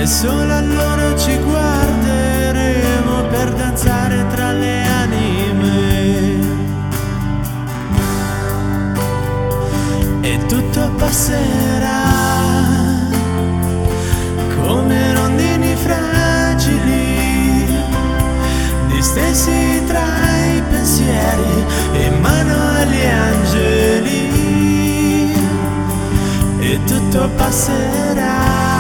e solo allora ci guarderemo per danzare tra le anime. E tutto passerà come rondini fragili, distesi tra i pensieri in mano agli angeli. E tutto passerà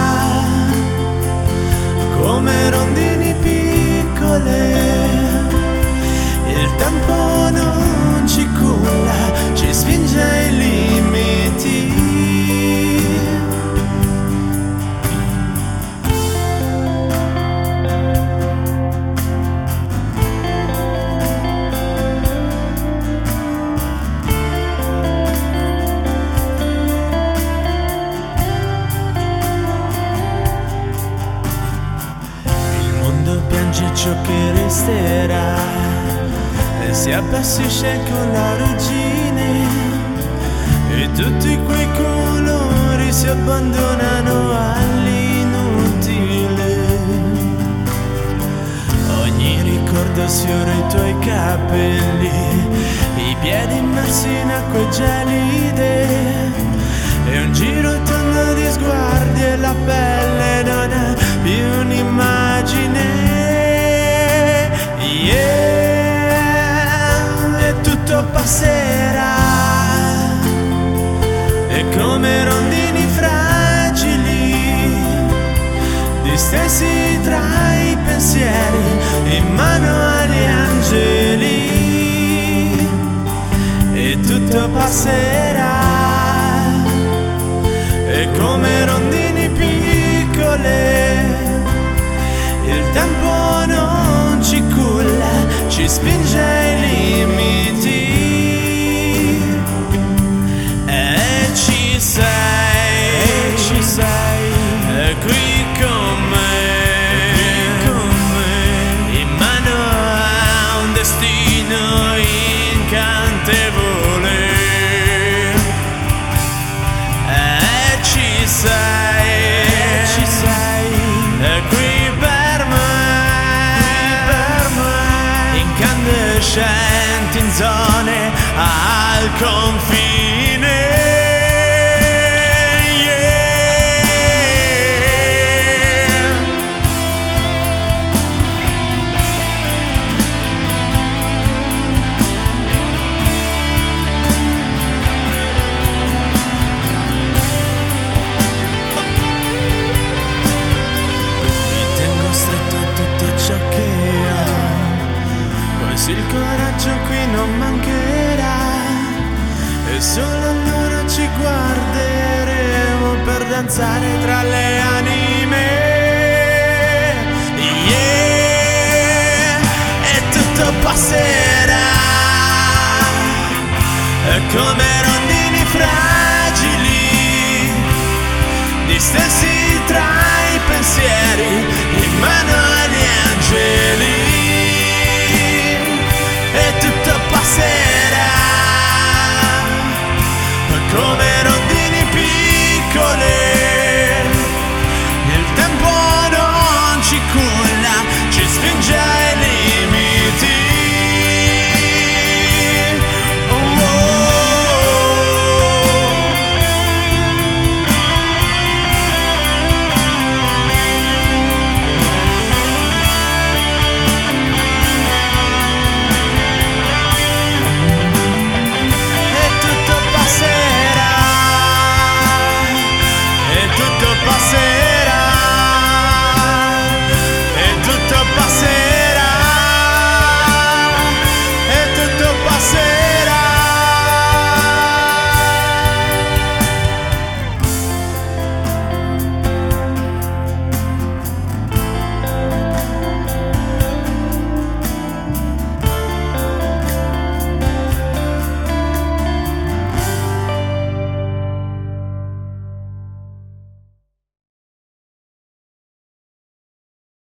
come rondini piccole. Il tempo non ci culla, ci spinge ai limiti. Piange ciò che resterà e si appassisce con la ruggine, e tutti quei colori si abbandonano all'inutile. Ogni ricordo sfiora i tuoi capelli, i piedi immersi in acque gelide, e un giro tondo di sguardi e la pelle non è più un'immagine. E tutto passerà, e come rondini fragili, distesi tra i pensieri in mano agli angeli. E tutto passerà, e come rondini piccole. Il tempo non ci culla, ci spinge ai limiti. E ci sei, qui con me, in mano a un destino incantevole. E ci sei, qui per me, incandescenti in zone al confine. Il coraggio qui non mancherà, e solo allora ci guarderemo per danzare tra le anime. E tutto passerà, come rondini fragili, distesi